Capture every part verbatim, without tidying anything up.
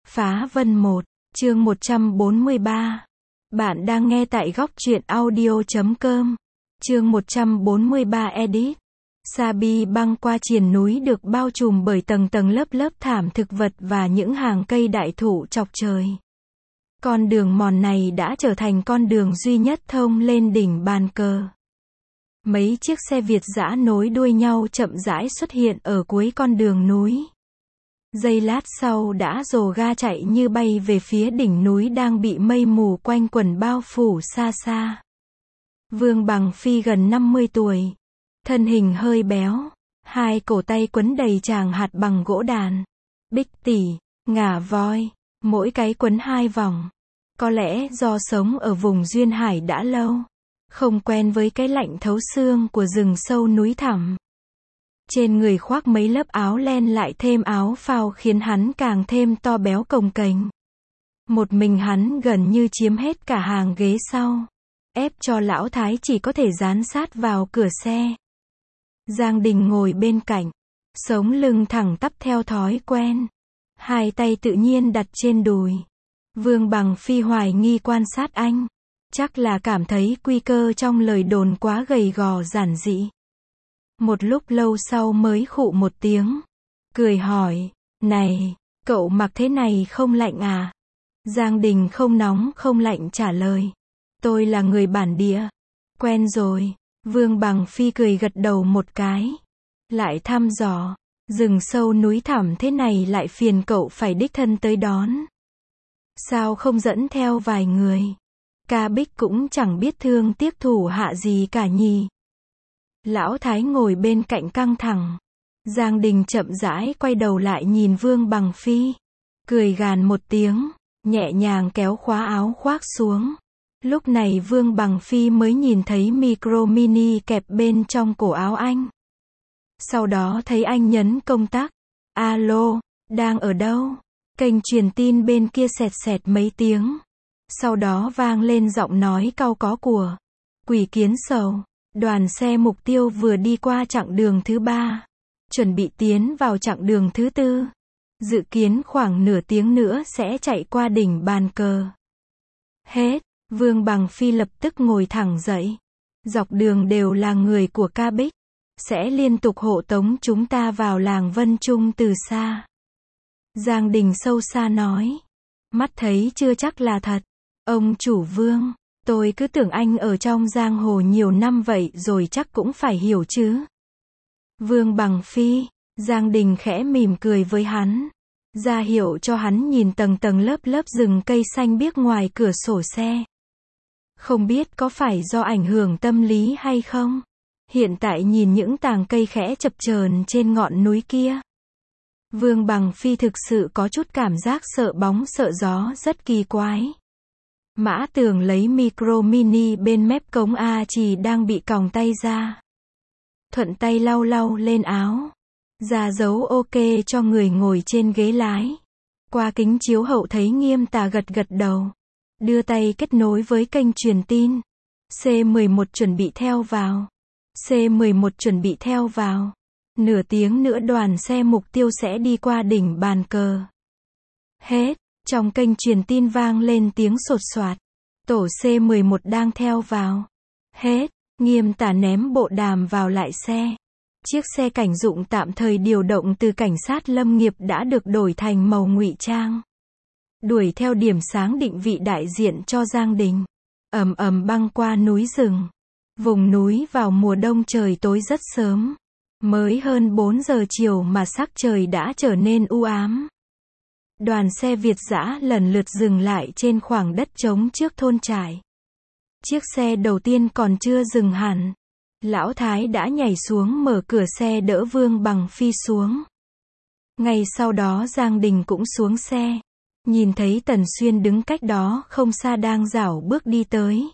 Phá Vân một, chương một trăm bốn mươi ba. Bạn đang nghe tại góc truyện audio chấm com. Chương một trăm bốn mươi ba edit. Sabi băng qua triền núi được bao trùm bởi tầng tầng lớp lớp thảm thực vật và những hàng cây đại thụ chọc trời. Con đường mòn này đã trở thành con đường duy nhất thông lên đỉnh bàn cờ. Mấy chiếc xe Việt dã nối đuôi nhau chậm rãi xuất hiện ở cuối con đường núi. Giây lát sau đã rồ ga chạy như bay về phía đỉnh núi đang bị mây mù quanh quẩn bao phủ xa xa. Vương Bằng Phi gần năm mươi tuổi. Thân hình hơi béo. Hai cổ tay quấn đầy tràng hạt bằng gỗ đàn. Bích tỉ, ngả voi. Mỗi cái quấn hai vòng. Có lẽ do sống ở vùng duyên hải đã lâu. Không quen với cái lạnh thấu xương của rừng sâu núi thẳm. Trên người khoác mấy lớp áo len lại thêm áo phao khiến hắn càng thêm to béo cồng kềnh. Một mình hắn gần như chiếm hết cả hàng ghế sau. Ép cho lão thái chỉ có thể dán sát vào cửa xe. Giang Đình ngồi bên cạnh. Sống lưng thẳng tắp theo thói quen. Hai tay tự nhiên đặt trên đùi. Vương Bằng Phi hoài nghi quan sát anh. Chắc là cảm thấy quy cơ trong lời đồn quá gầy gò giản dị. Một lúc lâu sau mới khụ một tiếng. Cười hỏi, này, cậu mặc thế này không lạnh à? Giang Đình không nóng không lạnh trả lời. Tôi là người bản địa. Quen rồi. Vương Bằng Phi cười gật đầu một cái. Lại thăm dò. Rừng sâu núi thẳm thế này lại phiền cậu phải đích thân tới đón. Sao không dẫn theo vài người? Ca Bích cũng chẳng biết thương tiếc thủ hạ gì cả nhỉ. Lão Thái ngồi bên cạnh căng thẳng. Giang Đình chậm rãi quay đầu lại nhìn Vương Bằng Phi. Cười gàn một tiếng, nhẹ nhàng kéo khóa áo khoác xuống. Lúc này Vương Bằng Phi mới nhìn thấy micro mini kẹp bên trong cổ áo anh. Sau đó thấy anh nhấn công tắc. Alo, đang ở đâu? Kênh truyền tin bên kia sẹt sẹt mấy tiếng. Sau đó vang lên giọng nói cau có của Quỷ Kiến Sầu. Đoàn xe mục tiêu vừa đi qua chặng đường thứ ba. Chuẩn bị tiến vào chặng đường thứ tư. Dự kiến khoảng nửa tiếng nữa sẽ chạy qua đỉnh bàn cờ. Hết. Vương Bằng Phi lập tức ngồi thẳng dậy. Dọc đường đều là người của Ca Bích. Sẽ liên tục hộ tống chúng ta vào làng Vân Trung từ xa. Giang Đình sâu xa nói. Mắt thấy chưa chắc là thật. Ông chủ Vương. Tôi cứ tưởng anh ở trong giang hồ nhiều năm vậy rồi chắc cũng phải hiểu chứ. Vương Bằng Phi. Giang Đình khẽ mỉm cười với hắn. Ra hiệu cho hắn nhìn tầng tầng lớp lớp rừng cây xanh biếc ngoài cửa sổ xe. Không biết có phải do ảnh hưởng tâm lý hay không? Hiện tại nhìn những tàng cây khẽ chập chờn trên ngọn núi kia. Vương Bằng Phi thực sự có chút cảm giác sợ bóng sợ gió rất kỳ quái. Mã Tường lấy micro mini bên mép cống A chỉ đang bị còng tay ra. Thuận tay lau lau lên áo. Ra dấu ok cho người ngồi trên ghế lái. Qua kính chiếu hậu thấy Nghiêm Tà gật gật đầu. Đưa tay kết nối với kênh truyền tin. C mười một chuẩn bị theo vào. C mười một chuẩn bị theo vào. Nửa tiếng nữa đoàn xe mục tiêu sẽ đi qua đỉnh bàn cờ. Hết. Trong kênh truyền tin vang lên tiếng sột soạt. Tổ C mười một đang theo vào. Hết. Nghiêm Tà ném bộ đàm vào lại xe. Chiếc xe cảnh dụng tạm thời điều động từ cảnh sát lâm nghiệp đã được đổi thành màu ngụy trang. Đuổi theo điểm sáng định vị đại diện cho Giang Đình. Ầm ầm băng qua núi rừng. Vùng núi vào mùa đông trời tối rất sớm. Mới hơn bốn giờ chiều mà sắc trời đã trở nên u ám. Đoàn xe Việt dã lần lượt dừng lại trên khoảng đất trống trước thôn trại. Chiếc xe đầu tiên còn chưa dừng hẳn. Lão Thái đã nhảy xuống mở cửa xe đỡ Vương Bằng Phi xuống. Ngay sau đó Giang Đình cũng xuống xe. Nhìn thấy Tần Xuyên đứng cách đó không xa đang rảo bước đi tới.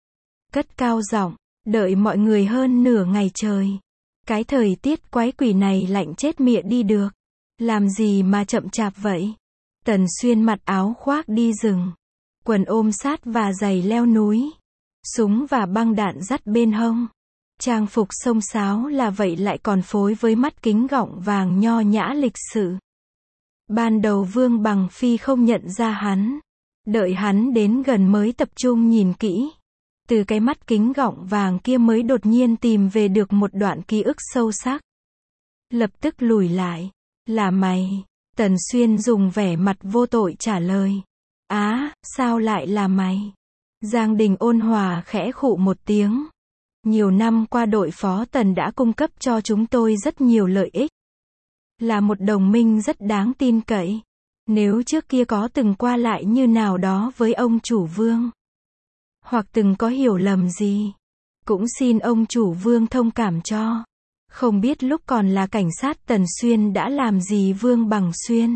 Cất cao giọng, đợi mọi người hơn nửa ngày trời. Cái thời tiết quái quỷ này lạnh chết mịa đi được. Làm gì mà chậm chạp vậy? Tần Xuyên mặc áo khoác đi rừng. Quần ôm sát và giày leo núi. Súng và băng đạn dắt bên hông. Trang phục xông xáo là vậy lại còn phối với mắt kính gọng vàng nho nhã lịch sự. Ban đầu Vương Bằng Phi không nhận ra hắn. Đợi hắn đến gần mới tập trung nhìn kỹ. Từ cái mắt kính gọng vàng kia mới đột nhiên tìm về được một đoạn ký ức sâu sắc. Lập tức lùi lại. Là mày. Tần Xuyên dùng vẻ mặt vô tội trả lời. Á, sao lại là mày? Giang Đình ôn hòa khẽ khụ một tiếng. Nhiều năm qua đội phó Tần đã cung cấp cho chúng tôi rất nhiều lợi ích. Là một đồng minh rất đáng tin cậy. Nếu trước kia có từng qua lại như nào đó với ông chủ Vương, hoặc từng có hiểu lầm gì, cũng xin ông chủ Vương thông cảm cho. Không biết lúc còn là cảnh sát Tần Xuyên đã làm gì Vương Bằng Xuyên.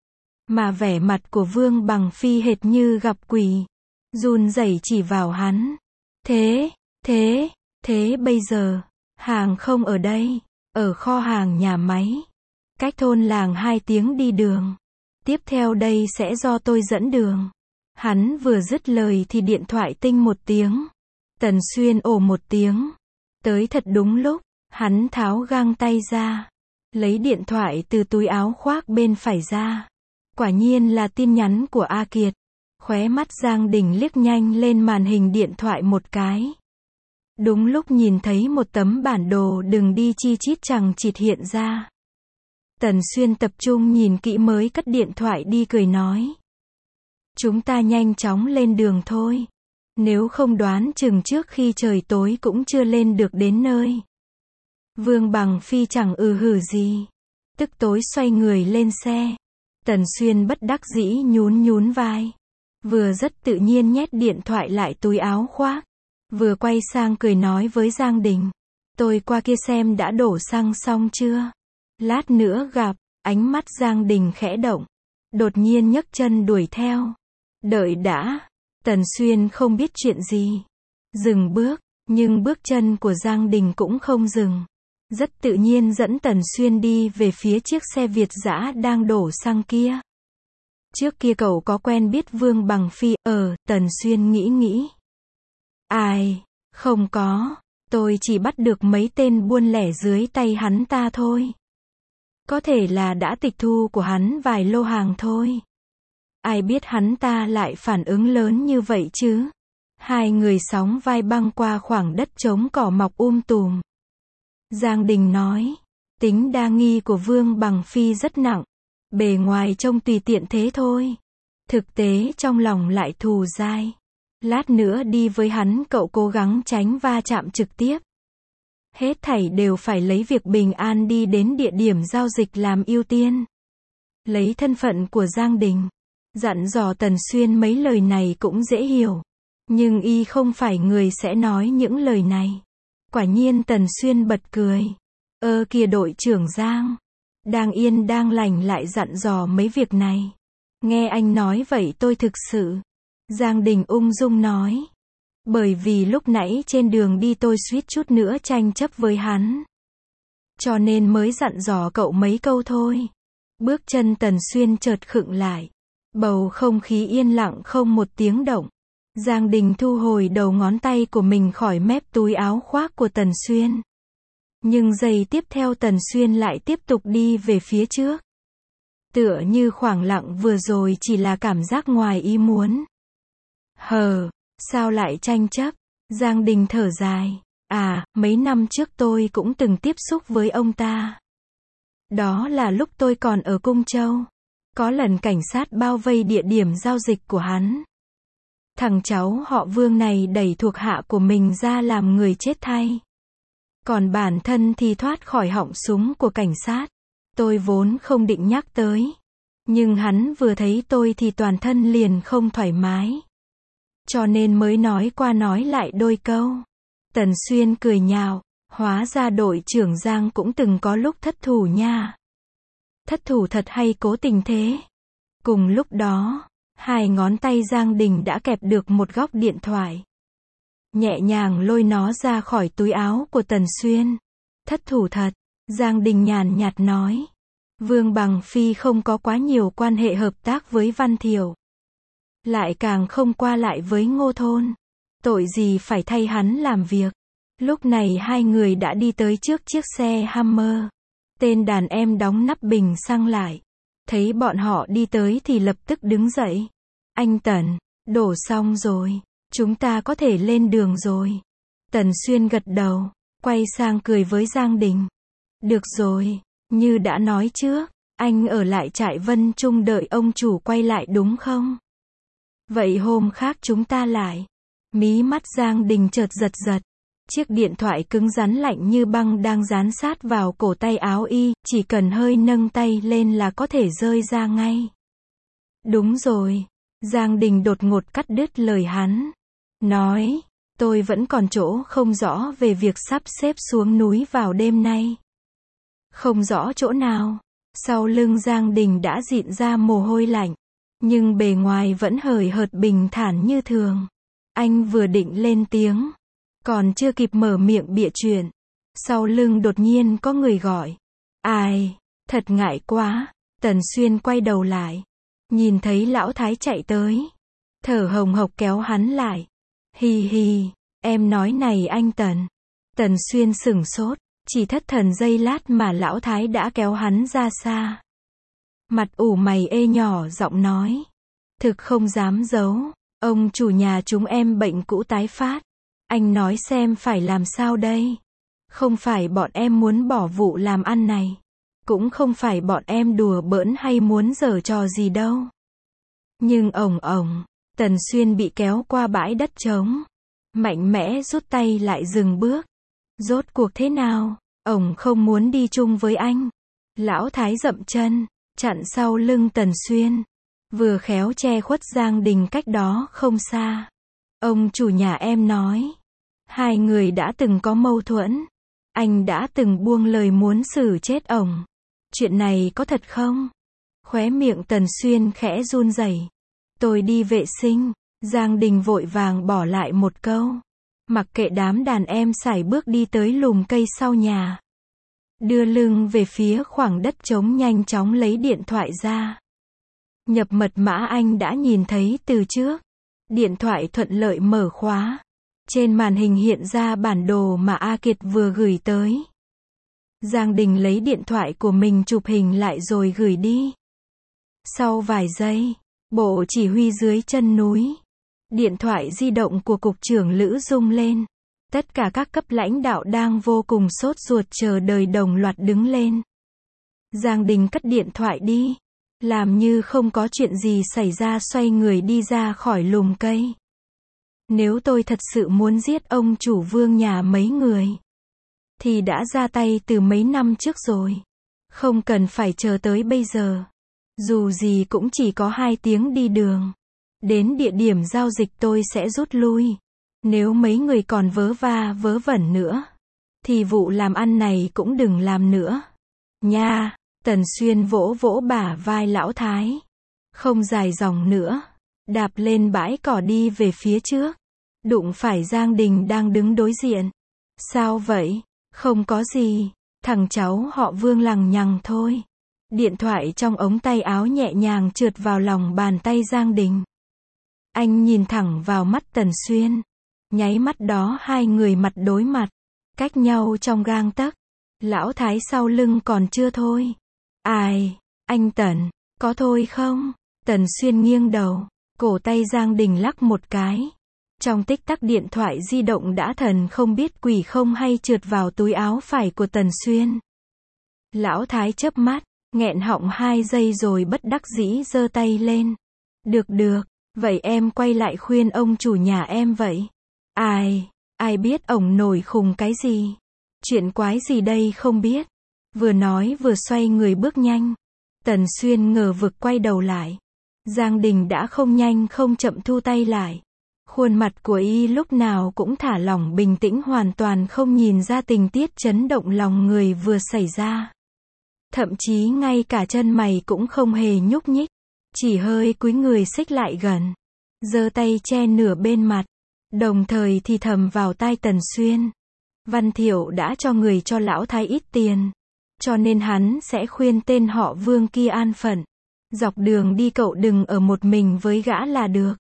Mà vẻ mặt của Vương Bằng Phi hệt như gặp quỷ. Run rẩy chỉ vào hắn. Thế, thế, thế bây giờ, hàng không ở đây, ở kho hàng nhà máy. Cách thôn làng hai tiếng đi đường. Tiếp theo đây sẽ do tôi dẫn đường. Hắn vừa dứt lời thì điện thoại tinh một tiếng. Tần Xuyên ồ một tiếng. Tới thật đúng lúc, hắn tháo găng tay ra. Lấy điện thoại từ túi áo khoác bên phải ra. Quả nhiên là tin nhắn của A Kiệt. Khóe mắt Giang Đình liếc nhanh lên màn hình điện thoại một cái. Đúng lúc nhìn thấy một tấm bản đồ đường đi chi chít chằng chịt hiện ra. Tần Xuyên tập trung nhìn kỹ mới cất điện thoại đi cười nói. Chúng ta nhanh chóng lên đường thôi. Nếu không đoán chừng trước khi trời tối cũng chưa lên được đến nơi. Vương Bằng Phi chẳng ừ hử gì. Tức tối xoay người lên xe. Tần Xuyên bất đắc dĩ nhún nhún vai. Vừa rất tự nhiên nhét điện thoại lại túi áo khoác. Vừa quay sang cười nói với Giang Đình. Tôi qua kia xem đã đổ xăng xong chưa? Lát nữa gặp. Ánh mắt Giang Đình khẽ động. Đột nhiên nhấc chân đuổi theo. Đợi đã. Tần Xuyên không biết chuyện gì. Dừng bước. Nhưng bước chân của Giang Đình cũng không dừng. Rất tự nhiên dẫn Tần Xuyên đi về phía chiếc xe Việt dã đang đổ xăng kia. Trước kia cậu có quen biết Vương Bằng Phi, ờ, Tần Xuyên nghĩ nghĩ. Ai, không có, tôi chỉ bắt được mấy tên buôn lẻ dưới tay hắn ta thôi. Có thể là đã tịch thu của hắn vài lô hàng thôi. Ai biết hắn ta lại phản ứng lớn như vậy chứ. Hai người sóng vai băng qua khoảng đất trống cỏ mọc um tùm. Giang Đình nói, tính đa nghi của Vương Bằng Phi rất nặng. Bề ngoài trông tùy tiện thế thôi. Thực tế trong lòng lại thù dai. Lát nữa đi với hắn cậu cố gắng tránh va chạm trực tiếp. Hết thảy đều phải lấy việc bình an đi đến địa điểm giao dịch làm ưu tiên. Lấy thân phận của Giang Đình. Dặn dò Tần Xuyên mấy lời này cũng dễ hiểu. Nhưng y không phải người sẽ nói những lời này. Quả nhiên Tần Xuyên bật cười. Ơ kìa đội trưởng Giang. Đang yên đang lành lại dặn dò mấy việc này. Nghe anh nói vậy tôi thực sự. Giang Đình ung dung nói. Bởi vì lúc nãy trên đường đi tôi suýt chút nữa tranh chấp với hắn. Cho nên mới dặn dò cậu mấy câu thôi. Bước chân Tần Xuyên chợt khựng lại. Bầu không khí yên lặng không một tiếng động. Giang Đình thu hồi đầu ngón tay của mình khỏi mép túi áo khoác của Tần Xuyên. Nhưng giây tiếp theo Tần Xuyên lại tiếp tục đi về phía trước. Tựa như khoảng lặng vừa rồi chỉ là cảm giác ngoài ý muốn. Hờ, sao lại tranh chấp? Giang Đình thở dài. À, mấy năm trước tôi cũng từng tiếp xúc với ông ta. Đó là lúc tôi còn ở Cung Châu. Có lần cảnh sát bao vây địa điểm giao dịch của hắn. Thằng cháu họ Vương này đẩy thuộc hạ của mình ra làm người chết thay. Còn bản thân thì thoát khỏi họng súng của cảnh sát. Tôi vốn không định nhắc tới. Nhưng hắn vừa thấy tôi thì toàn thân liền không thoải mái. Cho nên mới nói qua nói lại đôi câu. Tần Xuyên cười nhạo. Hóa ra đội trưởng Giang cũng từng có lúc thất thủ nha. Thất thủ thật hay cố tình thế? Cùng lúc đó, hai ngón tay Giang Đình đã kẹp được một góc điện thoại. Nhẹ nhàng lôi nó ra khỏi túi áo của Tần Xuyên. Thất thủ thật, Giang Đình nhàn nhạt nói. Vương Bằng Phi không có quá nhiều quan hệ hợp tác với Văn Thiểu. Lại càng không qua lại với Ngô Thôn. Tội gì phải thay hắn làm việc. Lúc này hai người đã đi tới trước chiếc xe Hummer. Tên đàn em đóng nắp bình xăng lại. Thấy bọn họ đi tới thì lập tức đứng dậy. Anh Tần, đổ xong rồi. Chúng ta có thể lên đường rồi. Tần Xuyên gật đầu, quay sang cười với Giang Đình. Được rồi, như đã nói trước, anh ở lại trại Vân Trung đợi ông chủ quay lại đúng không? Vậy hôm khác chúng ta lại. Mí mắt Giang Đình chợt giật giật. Chiếc điện thoại cứng rắn lạnh như băng đang dán sát vào cổ tay áo y, chỉ cần hơi nâng tay lên là có thể rơi ra ngay. Đúng rồi. Giang Đình đột ngột cắt đứt lời hắn. Nói, tôi vẫn còn chỗ không rõ về việc sắp xếp xuống núi vào đêm nay. Không rõ chỗ nào. Sau lưng Giang Đình đã dịn ra mồ hôi lạnh. Nhưng bề ngoài vẫn hời hợt bình thản như thường. Anh vừa định lên tiếng. Còn chưa kịp mở miệng bịa chuyện. Sau lưng đột nhiên có người gọi. Ai? Thật ngại quá. Tần Xuyên quay đầu lại. Nhìn thấy lão thái chạy tới. Thở hồng hộc kéo hắn lại. Hi hi. Em nói này anh Tần. Tần Xuyên sửng sốt. Chỉ thất thần giây lát mà lão thái đã kéo hắn ra xa. Mặt ủ mày ê nhỏ giọng nói. Thực không dám giấu. Ông chủ nhà chúng em bệnh cũ tái phát. Anh nói xem phải làm sao đây? Không phải bọn em muốn bỏ vụ làm ăn này. Cũng không phải bọn em đùa bỡn hay muốn giở trò gì đâu. Nhưng ổng ổng, Tần Xuyên bị kéo qua bãi đất trống. Mạnh mẽ rút tay lại dừng bước. Rốt cuộc thế nào? Ổng không muốn đi chung với anh. Lão thái dậm chân, chặn sau lưng Tần Xuyên. Vừa khéo che khuất Giang Đình cách đó không xa. Ông chủ nhà em nói. Hai người đã từng có mâu thuẫn. Anh đã từng buông lời muốn xử chết ổng. Chuyện này có thật không? Khóe miệng Tần Xuyên khẽ run rẩy. Tôi đi vệ sinh. Giang Đình vội vàng bỏ lại một câu. Mặc kệ đám đàn em sải bước đi tới lùm cây sau nhà. Đưa lưng về phía khoảng đất trống nhanh chóng lấy điện thoại ra. Nhập mật mã anh đã nhìn thấy từ trước. Điện thoại thuận lợi mở khóa. Trên màn hình hiện ra bản đồ mà A Kiệt vừa gửi tới. Giang Đình lấy điện thoại của mình chụp hình lại rồi gửi đi. Sau vài giây, bộ chỉ huy dưới chân núi. Điện thoại di động của cục trưởng Lữ rung lên. Tất cả các cấp lãnh đạo đang vô cùng sốt ruột chờ đợi đồng loạt đứng lên. Giang Đình cất điện thoại đi. Làm như không có chuyện gì xảy ra xoay người đi ra khỏi lùm cây. Nếu tôi thật sự muốn giết ông chủ Vương nhà mấy người, thì đã ra tay từ mấy năm trước rồi. Không cần phải chờ tới bây giờ. Dù gì cũng chỉ có hai tiếng đi đường. Đến địa điểm giao dịch tôi sẽ rút lui. Nếu mấy người còn vớ va vớ vẩn nữa, thì vụ làm ăn này cũng đừng làm nữa. Nha, Tần Xuyên vỗ vỗ bả vai lão thái. Không dài dòng nữa. Đạp lên bãi cỏ đi về phía trước. Đụng phải Giang Đình đang đứng đối diện. Sao vậy? Không có gì. Thằng cháu họ Vương lằng nhằng thôi. Điện thoại trong ống tay áo nhẹ nhàng trượt vào lòng bàn tay Giang Đình. Anh nhìn thẳng vào mắt Tần Xuyên. Nháy mắt đó hai người mặt đối mặt. Cách nhau trong gang tấc. Lão thái sau lưng còn chưa thôi. Ai? Anh Tần, có thôi không? Tần Xuyên nghiêng đầu. Cổ tay Giang Đình lắc một cái. Trong tích tắc điện thoại di động đã thần không biết quỷ không hay trượt vào túi áo phải của Tần Xuyên. Lão thái chớp mắt, nghẹn họng hai giây rồi bất đắc dĩ giơ tay lên. Được được, vậy em quay lại khuyên ông chủ nhà em vậy. Ai, ai biết ổng nổi khùng cái gì? Chuyện quái gì đây không biết. Vừa nói vừa xoay người bước nhanh. Tần Xuyên ngờ vực quay đầu lại. Giang Đình đã không nhanh không chậm thu tay lại. Khuôn mặt của y lúc nào cũng thả lỏng bình tĩnh hoàn toàn không nhìn ra tình tiết chấn động lòng người vừa xảy ra. Thậm chí ngay cả chân mày cũng không hề nhúc nhích. Chỉ hơi cúi người xích lại gần. Giơ tay che nửa bên mặt. Đồng thời thì thầm vào tai Tần Xuyên. Văn Thiệu đã cho người cho lão thái ít tiền. Cho nên hắn sẽ khuyên tên họ Vương kia an phận. Dọc đường đi cậu đừng ở một mình với gã là được.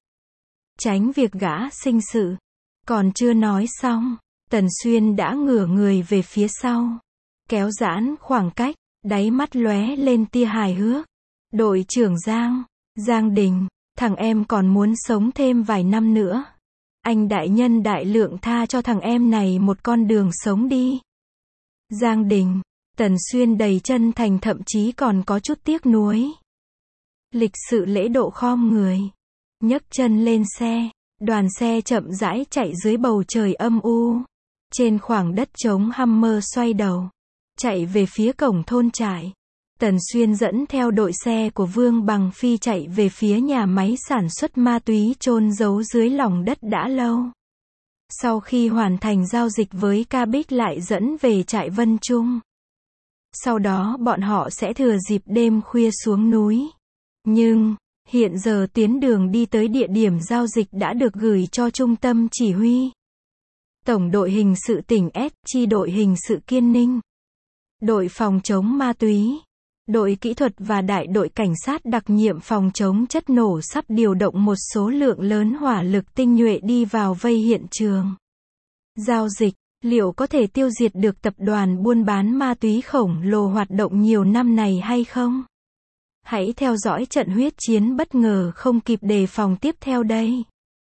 Tránh việc gã sinh sự. Còn chưa nói xong, Tần Xuyên đã ngửa người về phía sau. Kéo giãn khoảng cách, đáy mắt lóe lên tia hài hước. Đội trưởng Giang, Giang Đình, thằng em còn muốn sống thêm vài năm nữa. Anh đại nhân đại lượng tha cho thằng em này một con đường sống đi. Giang Đình, Tần Xuyên đầy chân thành, thậm chí còn có chút tiếc nuối. Lịch sự lễ độ khom người, nhấc chân lên xe, đoàn xe chậm rãi chạy dưới bầu trời âm u. Trên khoảng đất trống, Hummer xoay đầu, chạy về phía cổng thôn trại. Tần Xuyên dẫn theo đội xe của Vương Bằng Phi chạy về phía nhà máy sản xuất ma túy chôn giấu dưới lòng đất đã lâu. Sau khi hoàn thành giao dịch với Ca Bích lại dẫn về trại Vân Trung. Sau đó bọn họ sẽ thừa dịp đêm khuya xuống núi. Nhưng, hiện giờ tuyến đường đi tới địa điểm giao dịch đã được gửi cho trung tâm chỉ huy. Tổng đội hình sự tỉnh S, chi đội hình sự Kiên Ninh, đội phòng chống ma túy, đội kỹ thuật và đại đội cảnh sát đặc nhiệm phòng chống chất nổ sắp điều động một số lượng lớn hỏa lực tinh nhuệ đi vào vây hiện trường. Giao dịch, liệu có thể tiêu diệt được tập đoàn buôn bán ma túy khổng lồ hoạt động nhiều năm này hay không? Hãy theo dõi trận huyết chiến bất ngờ không kịp đề phòng tiếp theo đây.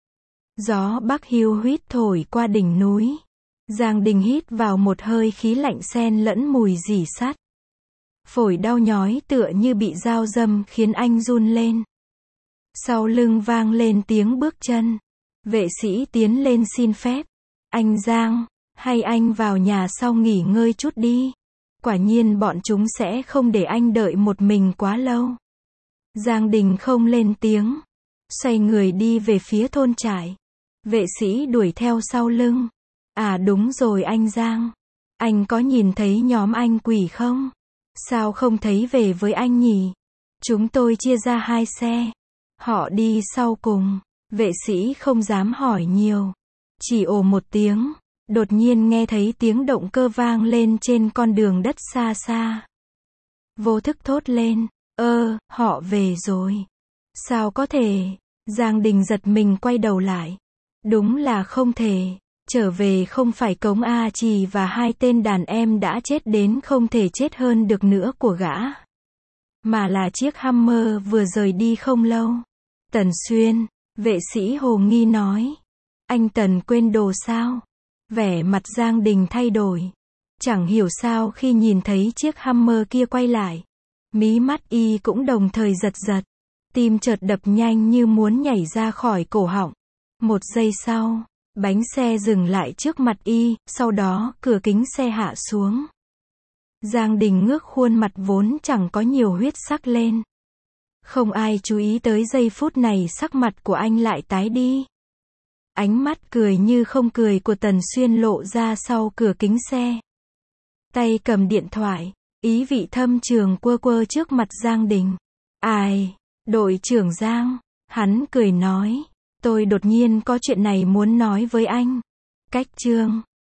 Gió bắc hiu huýt thổi qua đỉnh núi. Giang Đình hít vào một hơi khí lạnh xen lẫn mùi rỉ sắt. Phổi đau nhói tựa như bị dao dâm khiến anh run lên. Sau lưng vang lên tiếng bước chân. Vệ sĩ tiến lên xin phép. Anh Giang, hay anh vào nhà sau nghỉ ngơi chút đi. Quả nhiên bọn chúng sẽ không để anh đợi một mình quá lâu. Giang Đình không lên tiếng. Xoay người đi về phía thôn trại. Vệ sĩ đuổi theo sau lưng. À đúng rồi anh Giang. Anh có nhìn thấy nhóm anh quỷ không? Sao không thấy về với anh nhỉ? Chúng tôi chia ra hai xe. Họ đi sau cùng. Vệ sĩ không dám hỏi nhiều. Chỉ ồ một tiếng. Đột nhiên nghe thấy tiếng động cơ vang lên trên con đường đất xa xa. Vô thức thốt lên. Ơ, họ về rồi. Sao có thể? Giang Đình giật mình quay đầu lại. Đúng là không thể. Trở về không phải Cống A Trì và hai tên đàn em đã chết đến không thể chết hơn được nữa của gã. Mà là chiếc Hummer vừa rời đi không lâu. Tần Xuyên, vệ sĩ hồ nghi nói. Anh Tần quên đồ sao? Vẻ mặt Giang Đình thay đổi. Chẳng hiểu sao khi nhìn thấy chiếc Hummer kia quay lại. Mí mắt y cũng đồng thời giật giật. Tim chợt đập nhanh như muốn nhảy ra khỏi cổ họng. Một giây sau, bánh xe dừng lại trước mặt y, sau đó cửa kính xe hạ xuống. Giang Đình ngước khuôn mặt vốn chẳng có nhiều huyết sắc lên. Không ai chú ý tới giây phút này sắc mặt của anh lại tái đi. Ánh mắt cười như không cười của Tần Xuyên lộ ra sau cửa kính xe. Tay cầm điện thoại, ý vị thâm trường quơ quơ trước mặt Giang Đình. Ai? Đội trưởng Giang. Hắn cười nói. Tôi đột nhiên có chuyện này muốn nói với anh. Cách chương